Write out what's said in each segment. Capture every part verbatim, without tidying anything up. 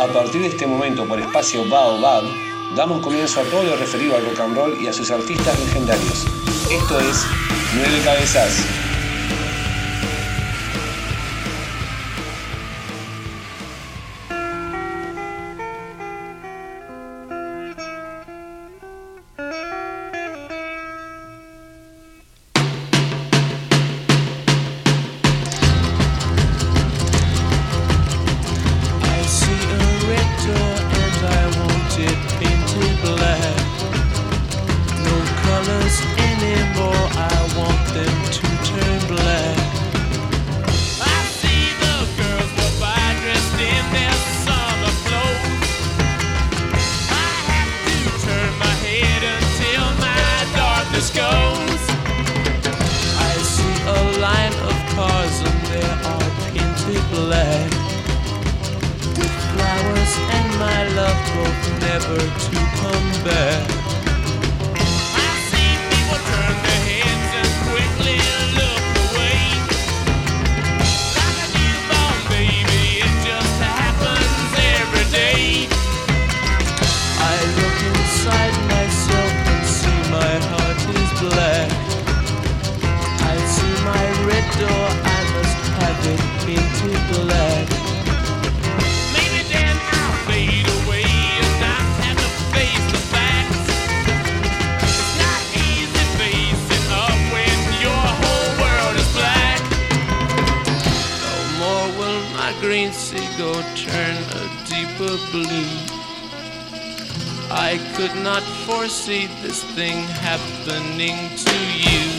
A partir de este momento, por espacio Baobab, damos comienzo a todo lo referido al rock and roll y a sus artistas legendarios. Esto es Nueve Cabezas. See this thing happening to you.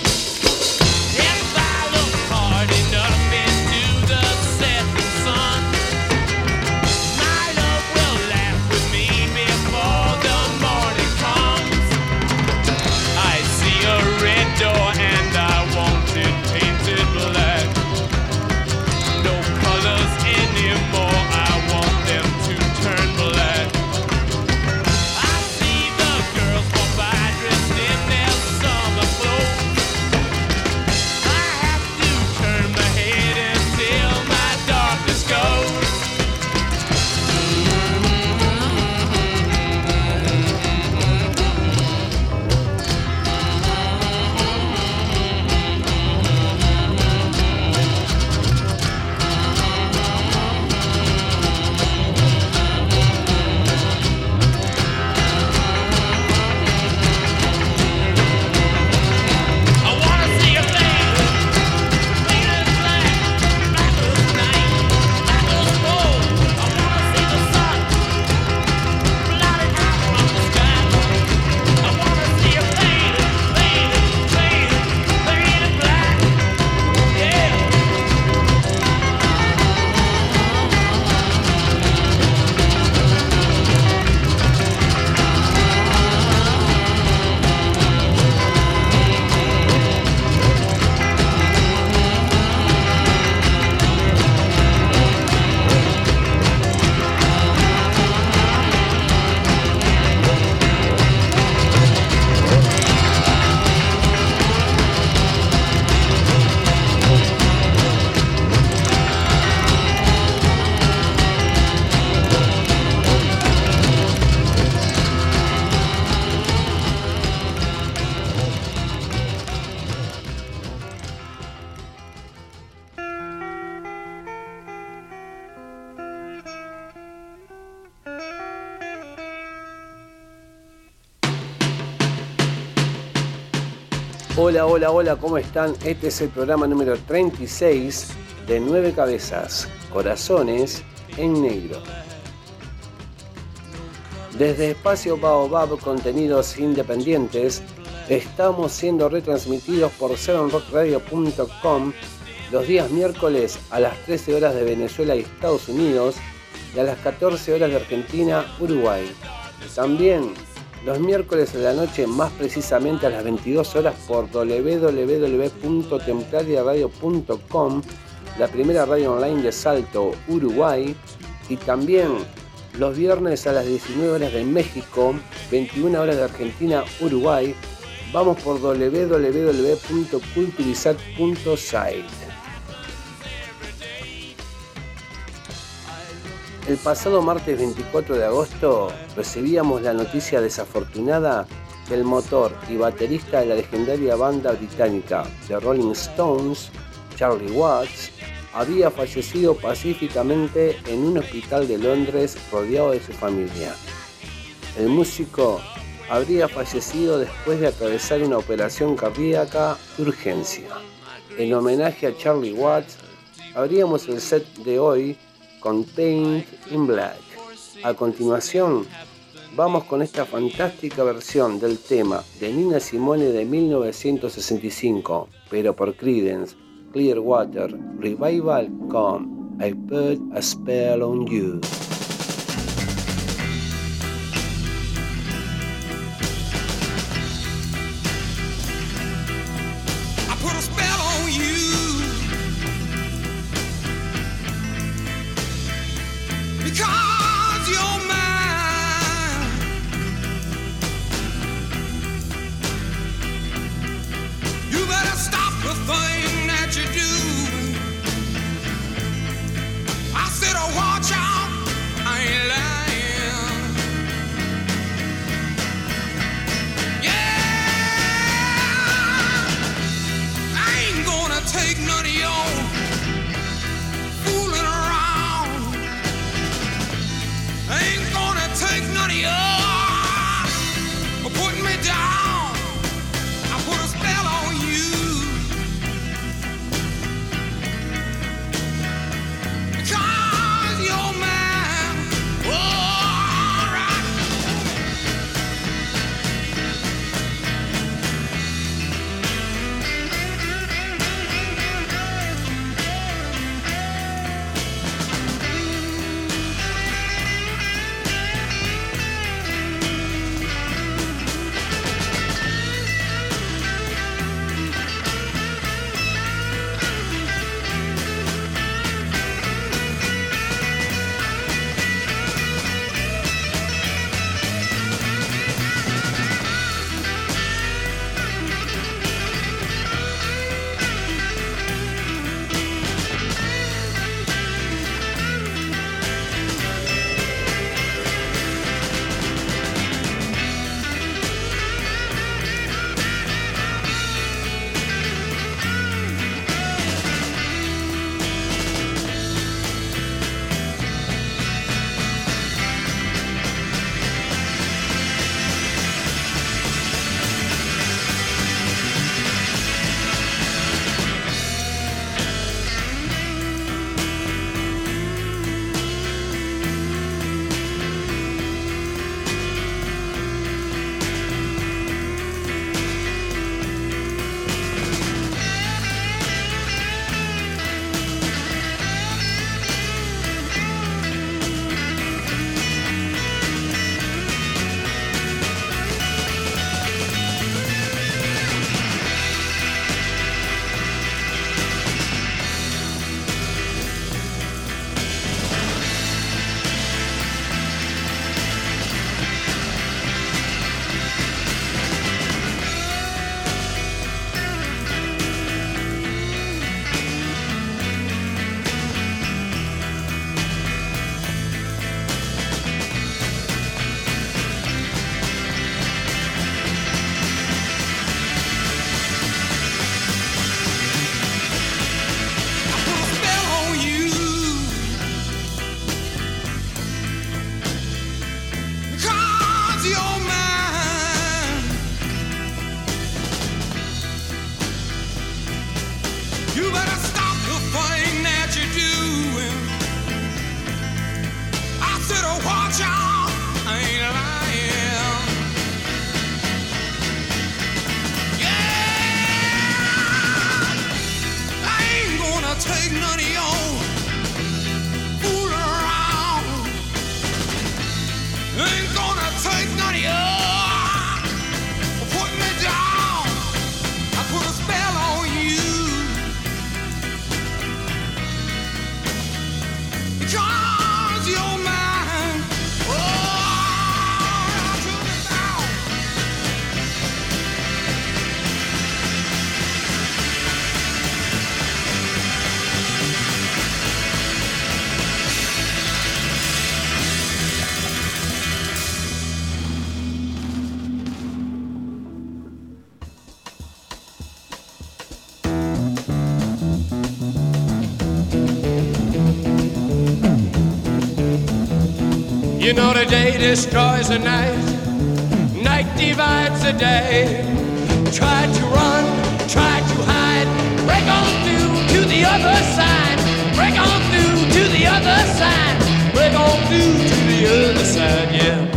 If I look hard enough into the setting sun, my love will laugh with me before the morning comes. I see a red door and I want it painted black. No colors anymore, I want them to turn black. Hola, hola, hola, ¿cómo están? Este es el programa número treinta y seis de Nueve Cabezas, Corazones en Negro. Desde Espacio Baobab, contenidos independientes, estamos siendo retransmitidos por seven rock radio punto com los días miércoles a las trece horas de Venezuela y Estados Unidos y a las catorce horas de Argentina, Uruguay. También los miércoles a la noche, más precisamente a las veintidós horas por doble u doble u doble u punto templaria radio punto com, la primera radio online de Salto, Uruguay, y también los viernes a las diecinueve horas de México, veintiuna horas de Argentina, Uruguay. Vamos por doble u doble u doble u punto culturizat punto site. El pasado martes veinticuatro de agosto recibíamos la noticia desafortunada que el motor y baterista de la legendaria banda británica The Rolling Stones, Charlie Watts, había fallecido pacíficamente en un hospital de Londres rodeado de su familia. El músico habría fallecido después de atravesar una operación cardíaca de urgencia. En homenaje a Charlie Watts, abríamos el set de hoy con Paint in Black. A continuación, vamos con esta fantástica versión del tema de Nina Simone de mil novecientos sesenta y cinco, pero por Creedence Clearwater Revival con I Put a Spell on You. Because you're mine. Oh, You know the day destroys the night, night divides the day. Try to run, try to hide, break on through to the other side, break on through to the other side, break on through to the other side, yeah.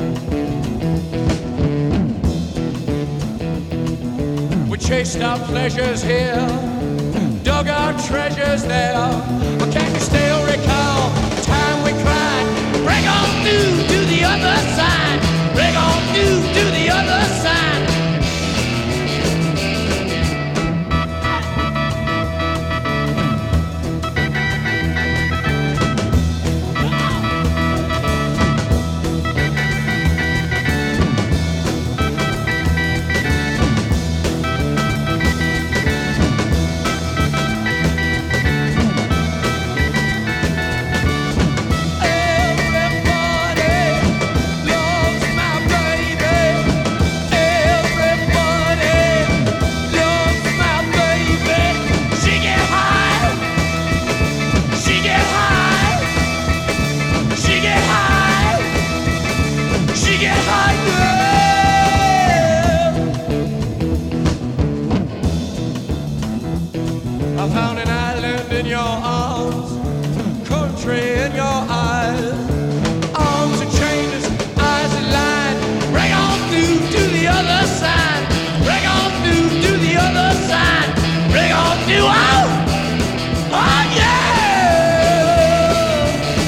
We chased our pleasures here, dug our treasures there, but can you still recall the time we cried? Break on through to the other side, break on through to the other side. I found an island in your arms, country in your eyes, arms are chained, eyes are lined. Break on through to the other side, break on through to the other side, break on through, oh, oh yeah!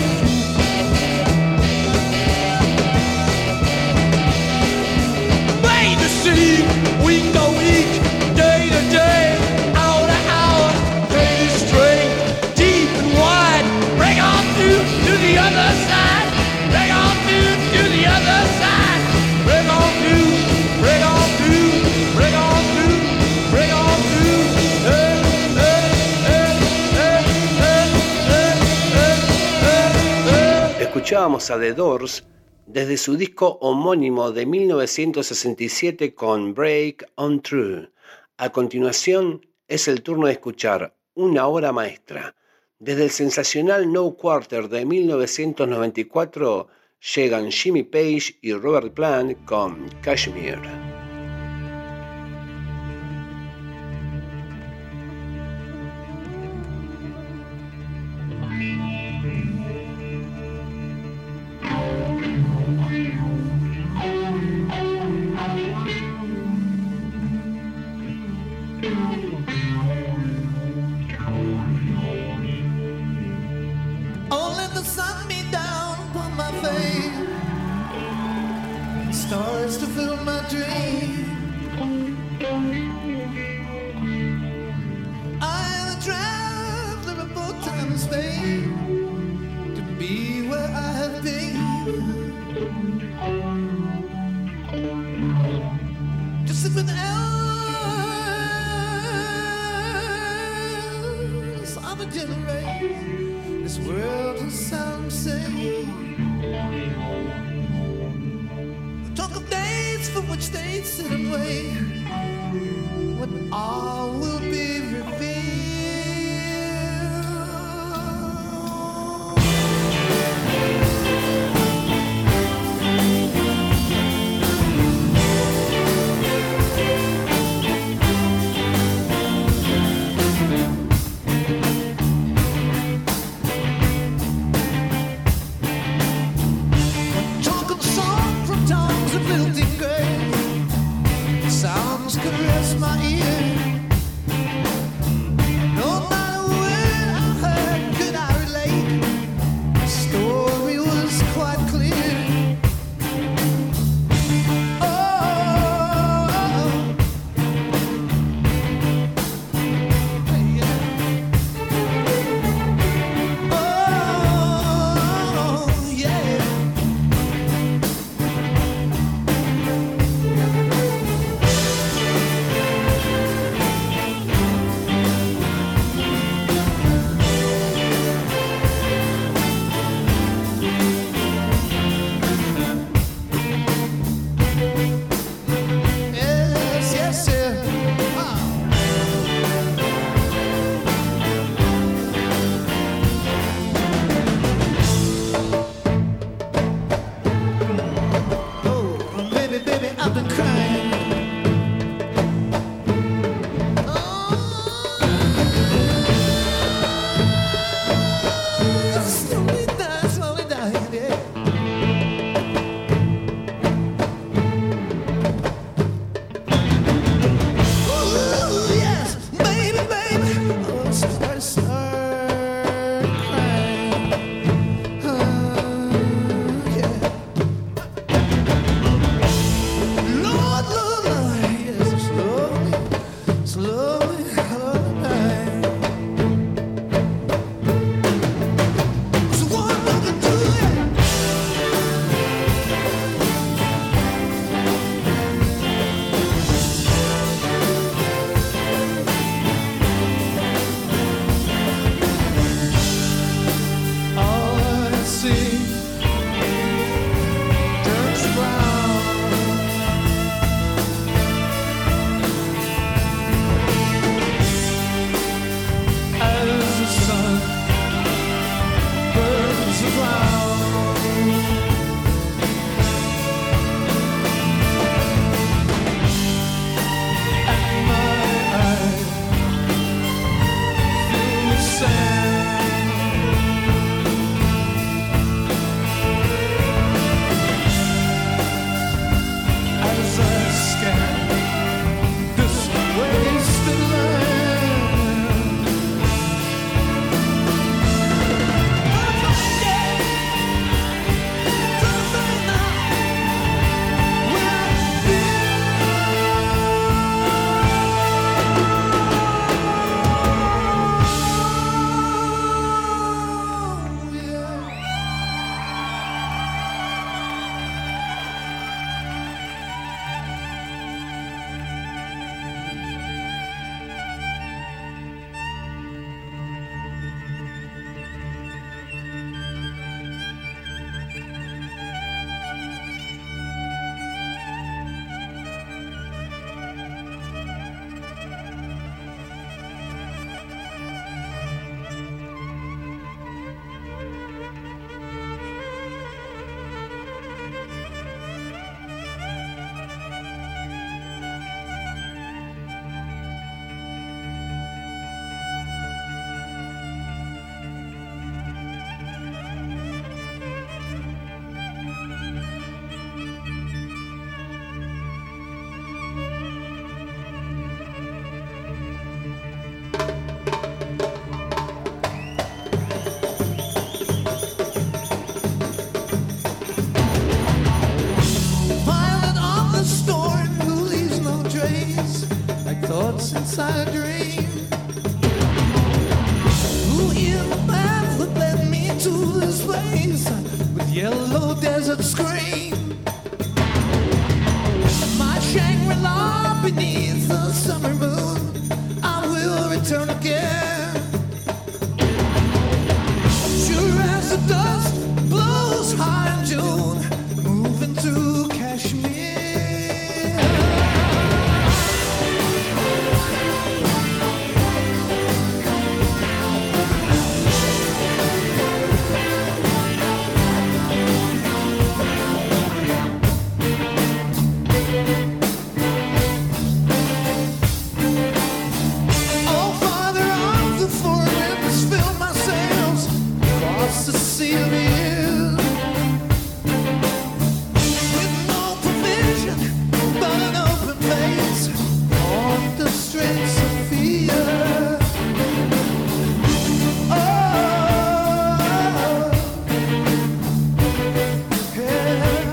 Made to see, week to week, day to day. The other side, break on through to the other side, break on through, break on through, break on through, break on through. Hey, hey, hey, hey, hey, hey, hey, hey. Escuchábamos a The Doors desde su disco homónimo de mil novecientos sesenta y siete con Break On Through. A continuación es el turno de escuchar una obra maestra. Desde el sensacional No Quarter de mil novecientos noventa y cuatro llegan Jimmy Page y Robert Plant con Kashmir. Stars to fill my dream. I am a traveler of both time and space to be where I have been. To sit with elders of a generation, this world will sound same. Talk of days for which they sit and wait, when all will be revealed. Talk of song from tongues of lilting grace, sounds caress my ear. No matter where I heard, could I relate? The story was quite clear. Oh, yeah. Oh, yeah. lost inside a dream. Who in the path that led me to this place with yellow desert screen? My Shangri-La beneath the summer moon, I will return again. Sure as the dust blows high in June, moving through Kashmir. Oh, Father of the four winds, fill my sails across the sea of years. With no provision but an open place on the streets of fear. Oh, yeah.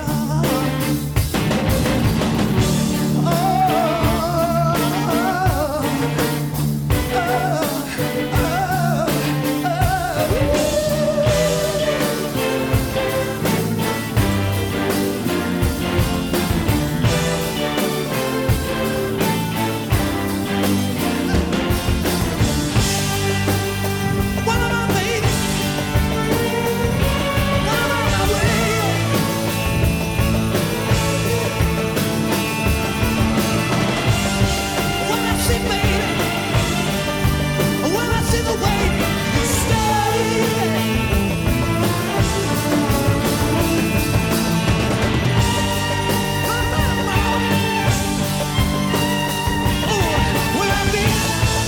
What am I made? What am I my way? When I see baby, when I see the way you stay. Oh, when I be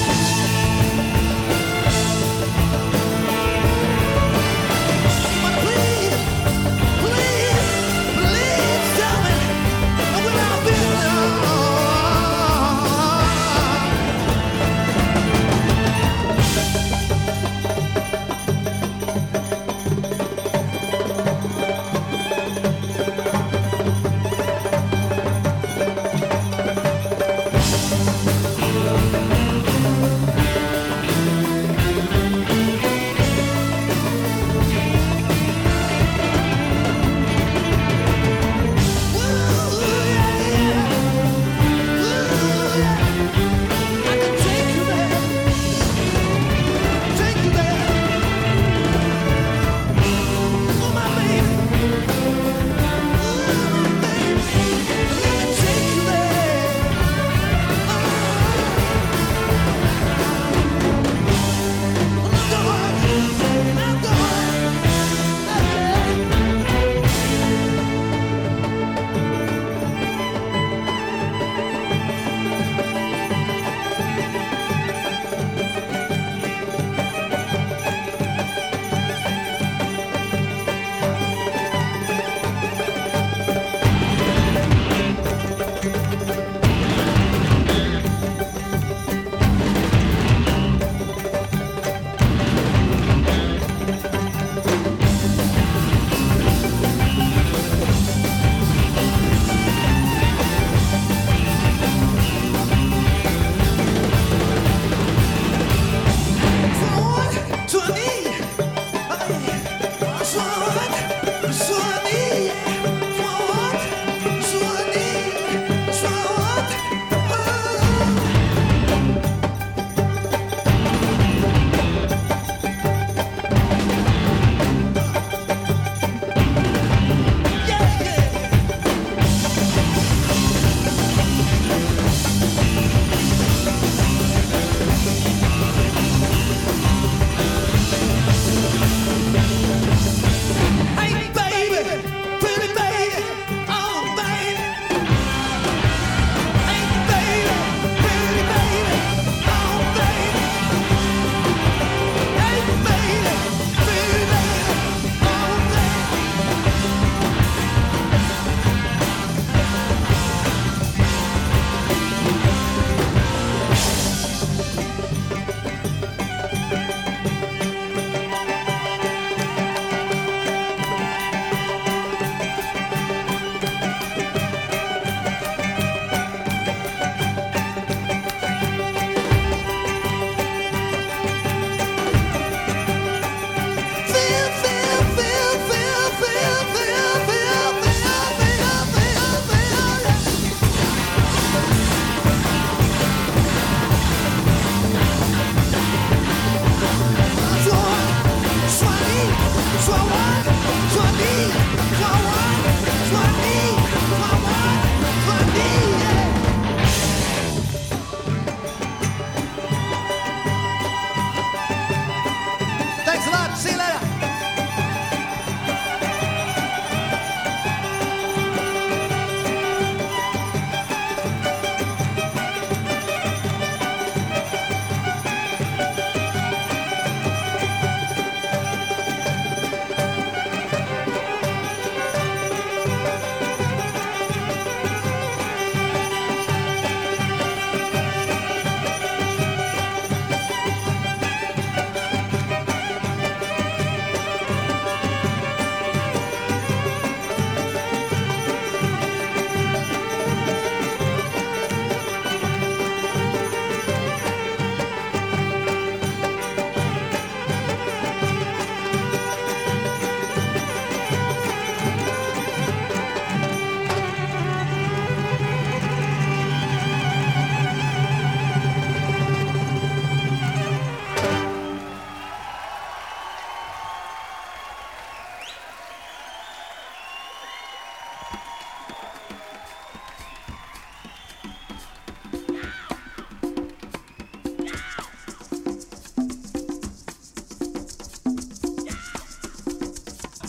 But please, please, please tell me when I've been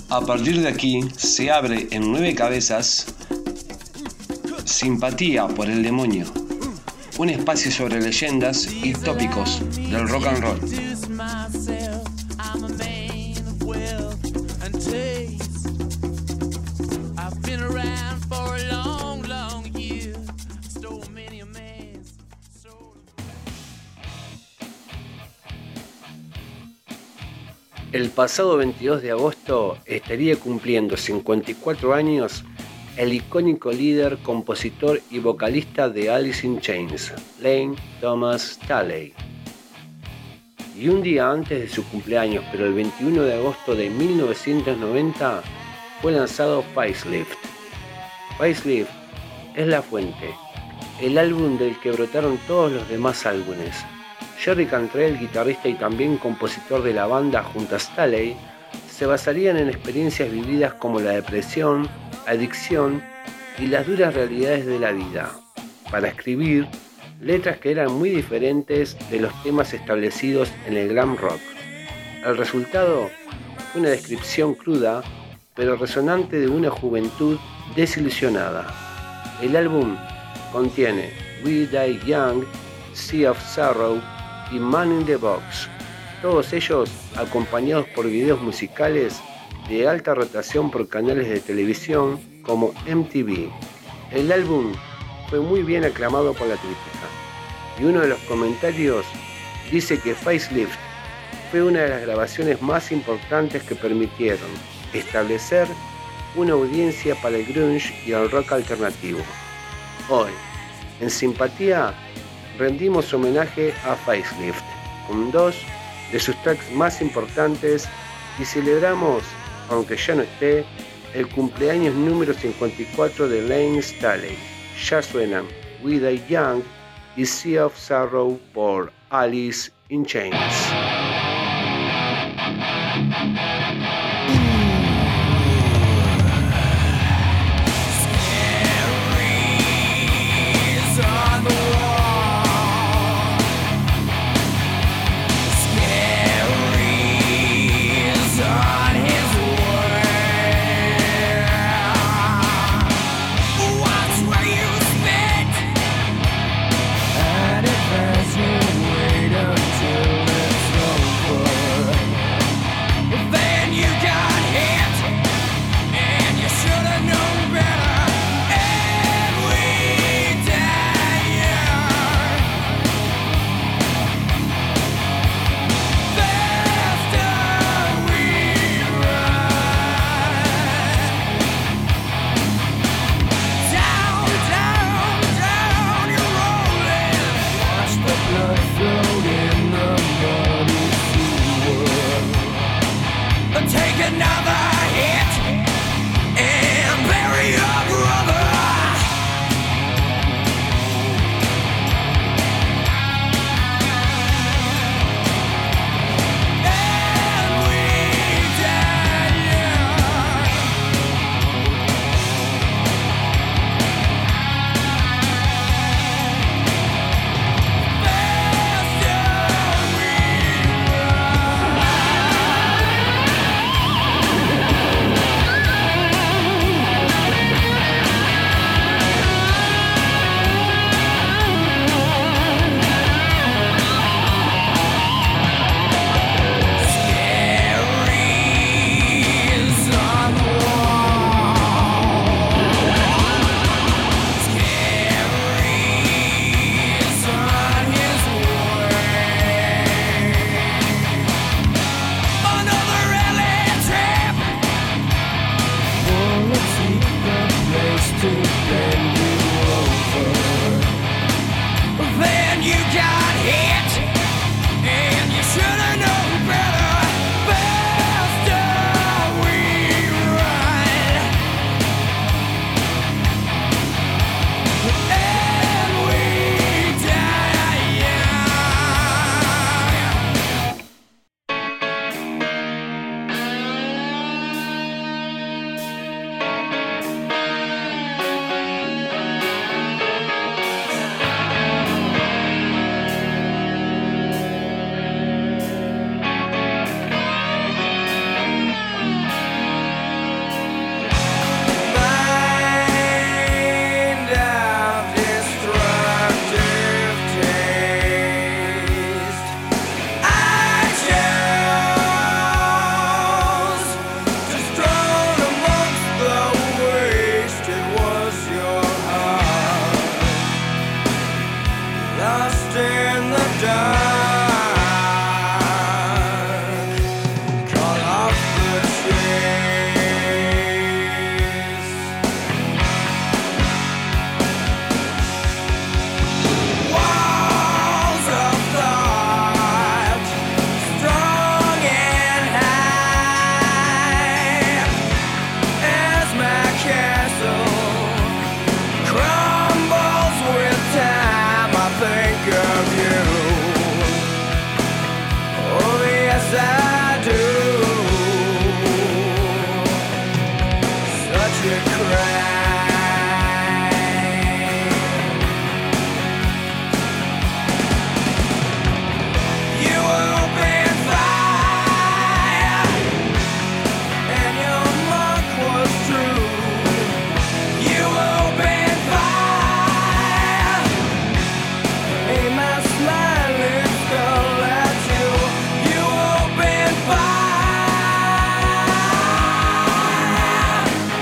A partir de aquí se abre en nueve cabezas Simpatía por el Demonio, un espacio sobre leyendas y tópicos del rock and roll. El pasado veintidós de agosto estaría cumpliendo cincuenta y cuatro años el icónico líder, compositor y vocalista de Alice in Chains, Lane Thomas Staley. Y un día antes de su cumpleaños, pero el veintiuno de agosto de mil novecientos noventa, fue lanzado Facelift. Facelift es la fuente, el álbum del que brotaron todos los demás álbumes. Jerry Cantrell, guitarrista y también compositor de la banda junto a Staley, se basarían en experiencias vividas como la depresión, adicción y las duras realidades de la vida, para escribir letras que eran muy diferentes de los temas establecidos en el glam rock. El resultado fue una descripción cruda, pero resonante de una juventud desilusionada. El álbum contiene We Die Young, Sea of Sorrow y Man in the Box, todos ellos acompañados por videos musicales de alta rotación por canales de televisión como M T V. El álbum fue muy bien aclamado por la crítica, y uno de los comentarios dice que Facelift fue una de las grabaciones más importantes que permitieron establecer una audiencia para el grunge y el rock alternativo. Hoy, en Simpatía, rendimos homenaje a Facelift con dos de sus tracks más importantes y celebramos, aunque ya no esté, el cumpleaños número cincuenta y cuatro de Lane Staley. Ya suenan We Die Young y Sea of Sorrow por Alice in Chains. Wait until it's over. lost in the dark. Call off the trees. Walls of thought, strong and high, as my castle crumbles with time. I think of you. Oh yes, I do. Such a crime. You open fire, and your mark was true. You open fire, aim my smiling skull at you. You open fire.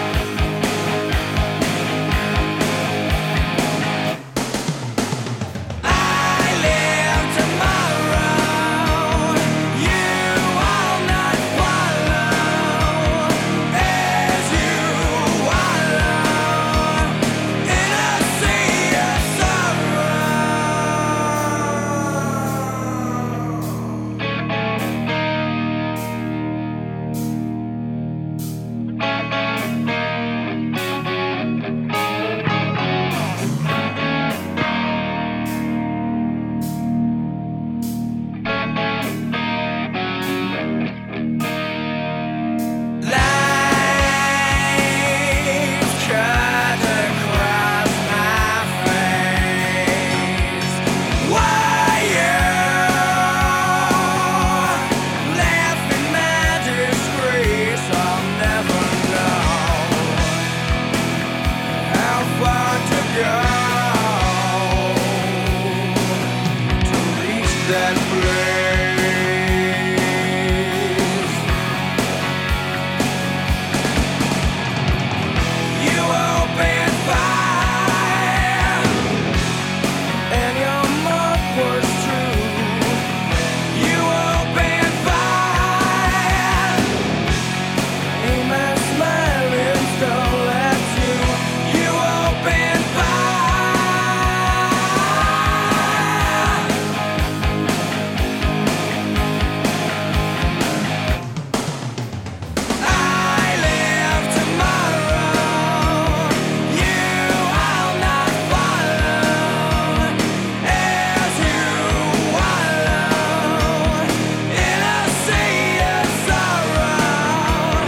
I live tomorrow. You will not follow as you wallow in a sea of lines cut across my face. Why you laugh in my disgrace? I'll never know how far to go to reach that place. You open fire, and your mark was true. You open fire, aim my smiling skull at you. You open fire. I live tomorrow. You will not follow as you wallow in a sea of sorrow.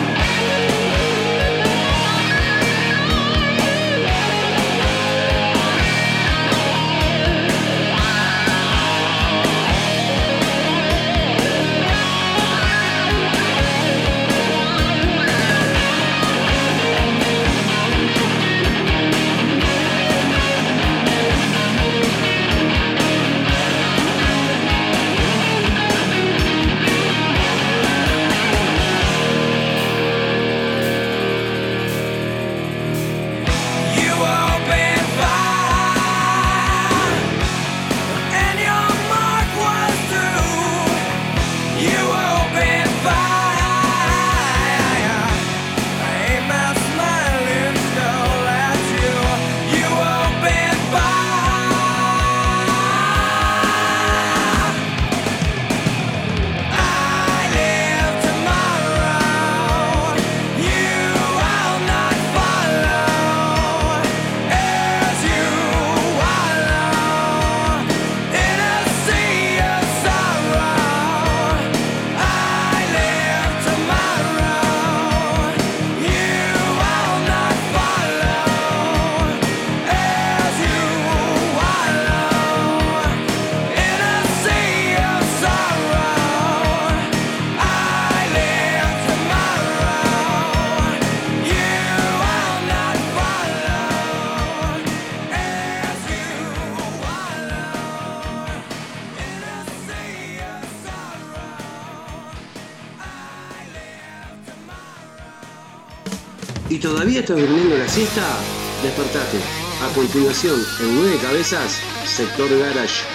You open fire, and your mark was true. You open fire, aim my smiling skull at you. You open fire. I live tomorrow. You will not follow as you wallow in a sea of sorrow. I live tomorrow. You will not follow as you wallow in a sea of sorrow. I live tomorrow. You will not follow as you wallow in a sea of sorrow. I live tomorrow. ¿Y todavía estás durmiendo la siesta? Despertate. A continuación, en Nueve Cabezas, Sector Garage.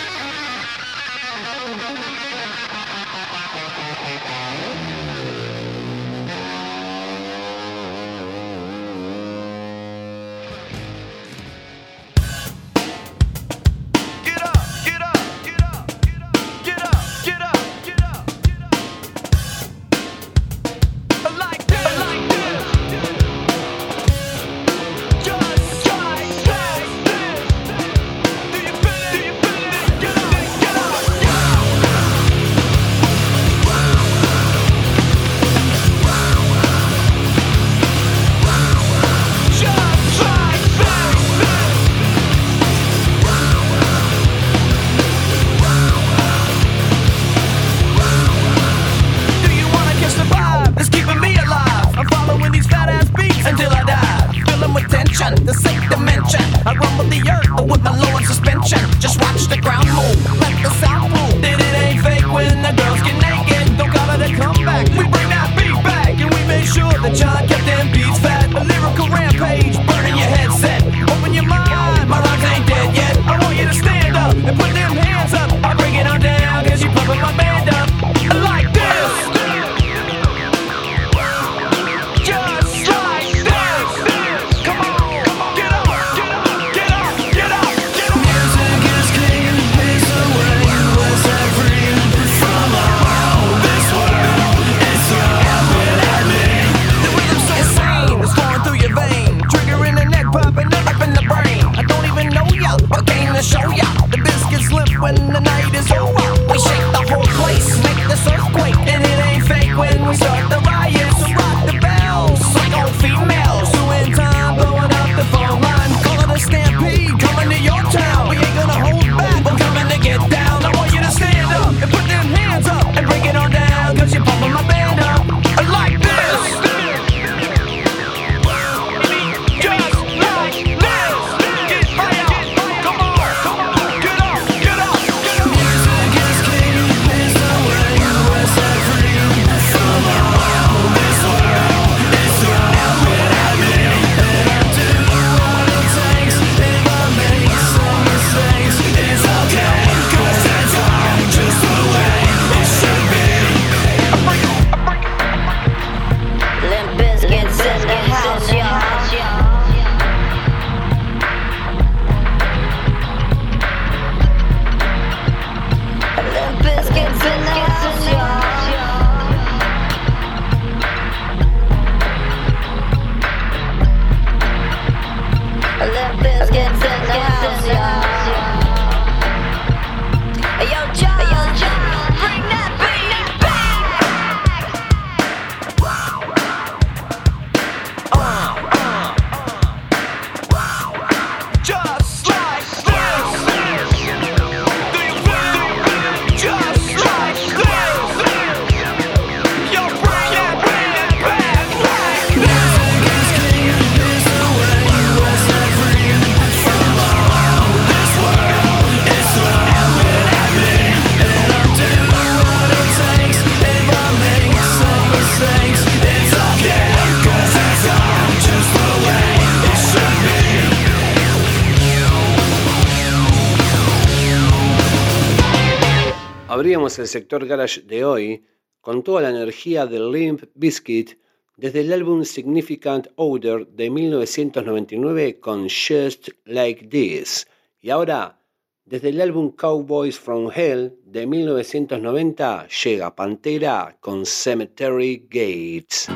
Abríamos el sector garage de hoy con toda la energía de Limp Bizkit desde el álbum Significant Other de mil novecientos noventa y nueve con Just Like This. Y ahora, desde el álbum Cowboys from Hell de mil novecientos noventa, llega Pantera con Cemetery Gates.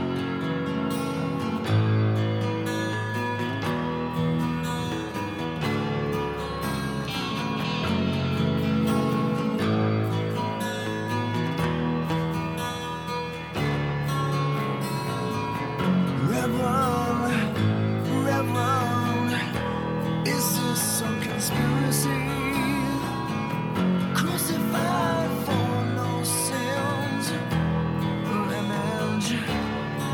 Crucified for no sins, image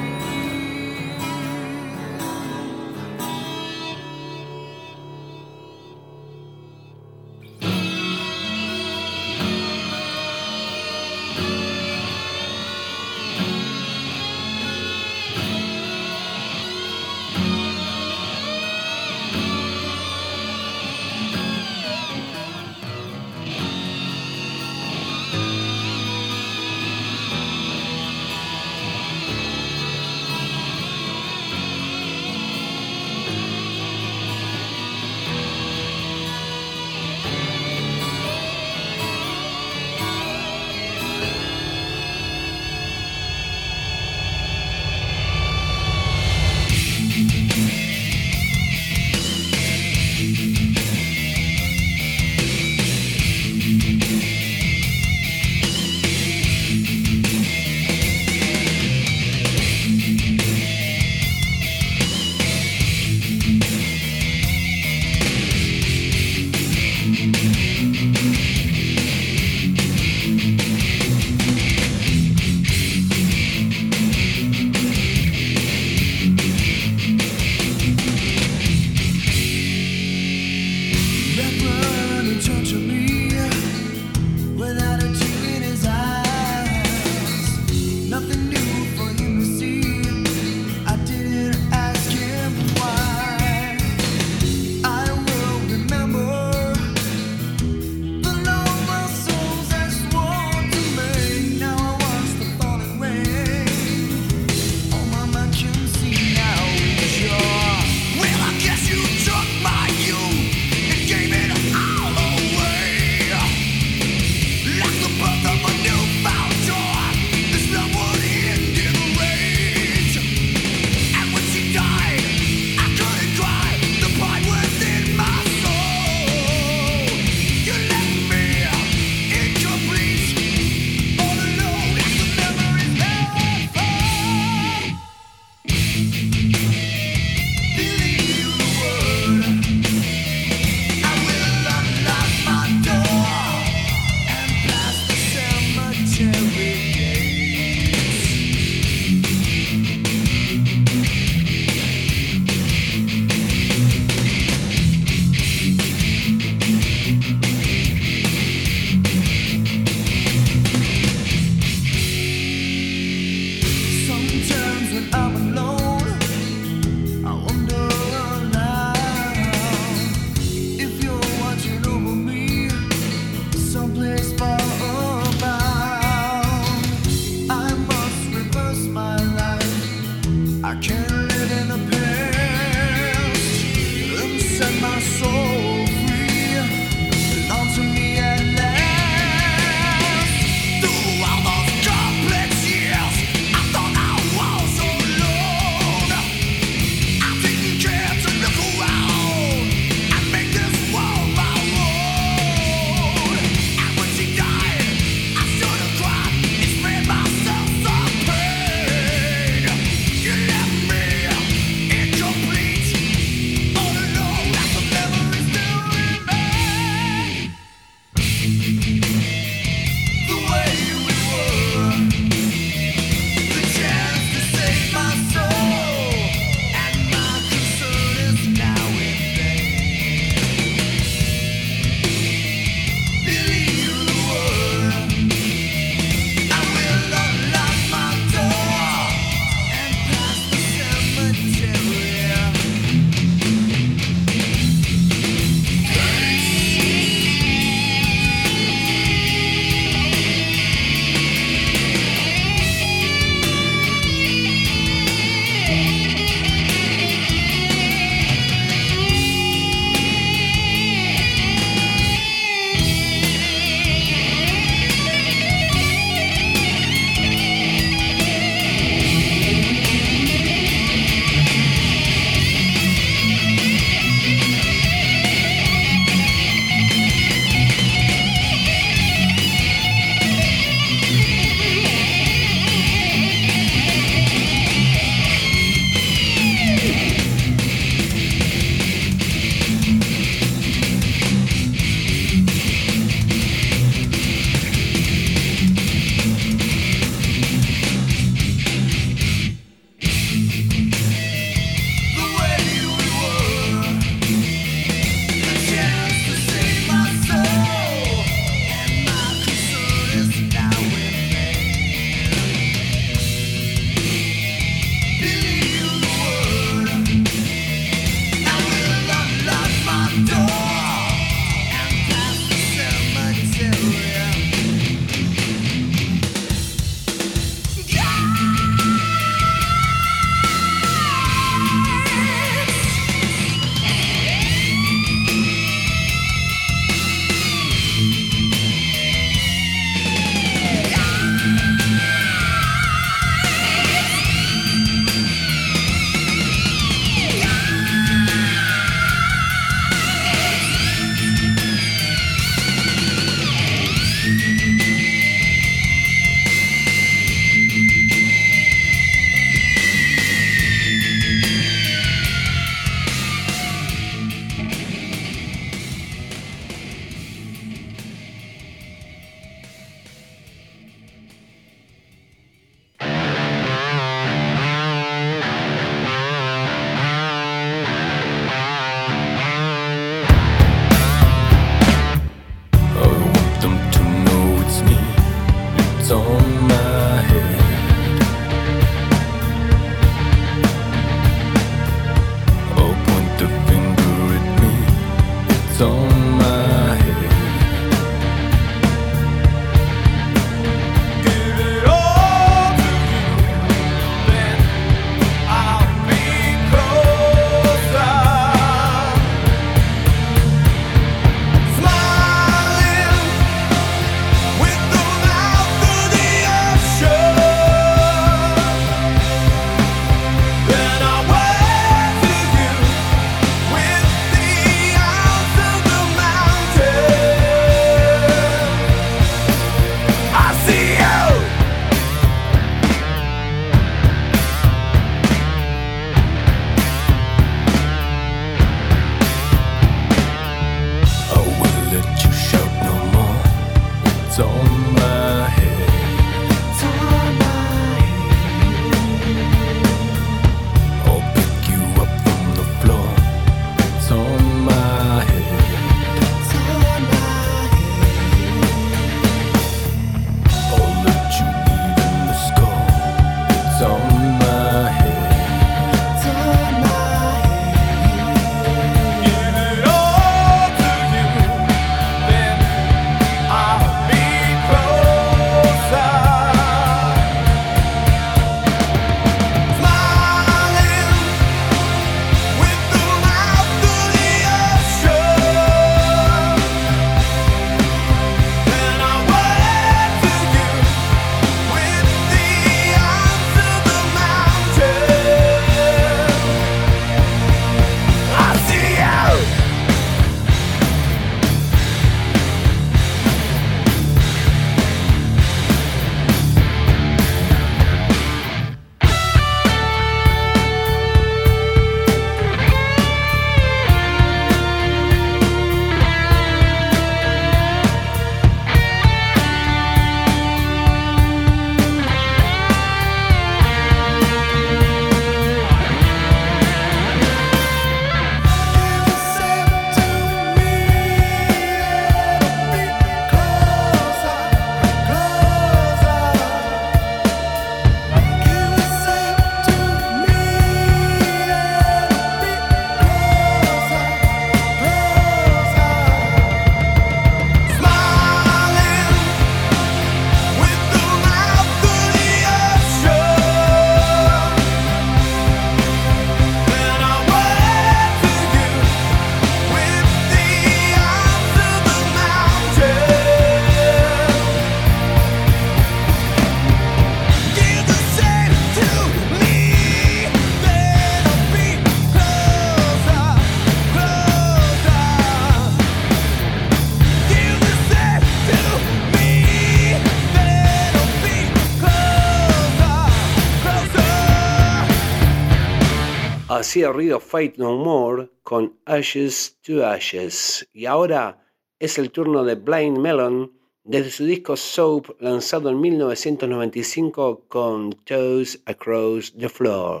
Hacía ruido Faith No More con Ashes to Ashes. Y ahora es el turno de Blind Melon desde su disco Soap, lanzado en mil novecientos noventa y cinco con Toes Across the Floor.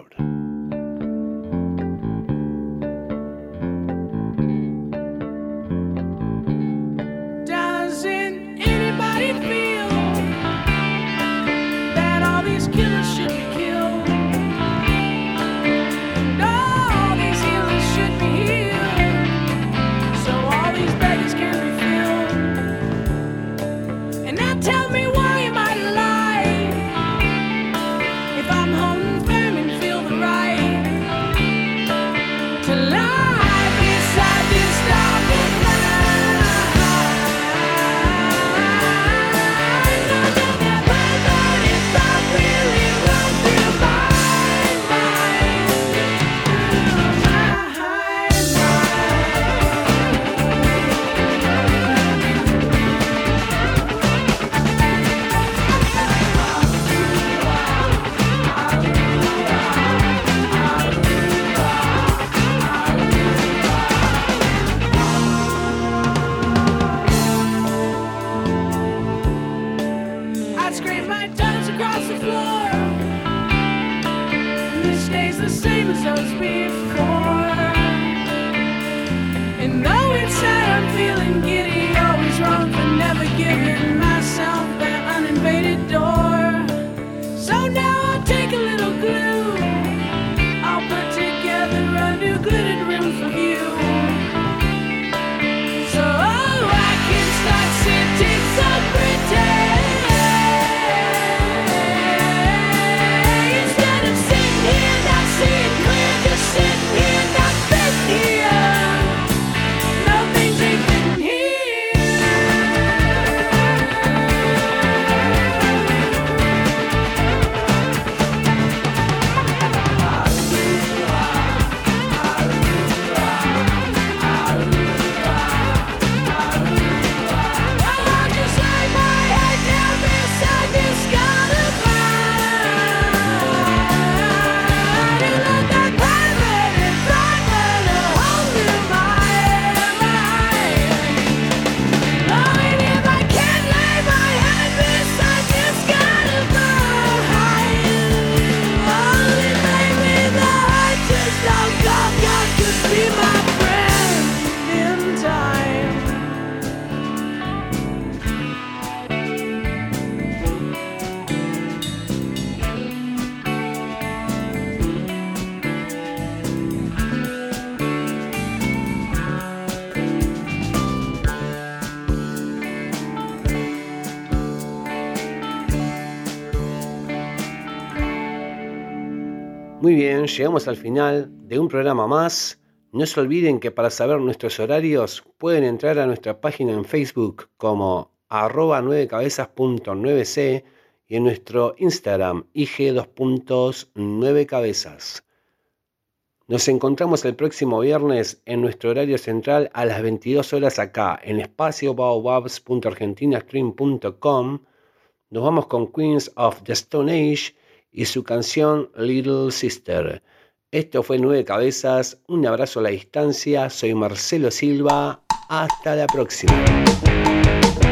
If I'm home firm and feel the right Muy bien, llegamos al final de un programa más. No se olviden que para saber nuestros horarios pueden entrar a nuestra página en Facebook como arroba nueve cabezas punto nueve c y en nuestro Instagram I G dos nueve cabezas. Nos encontramos el próximo viernes en nuestro horario central a las veintidós horas acá en espacio baobabs punto argentinastream punto com. Nos vamos con Queens of the Stone Age y su canción Little Sister. Esto fue Nueve Cabezas, un abrazo a la distancia, soy Marcelo Silva, hasta la próxima.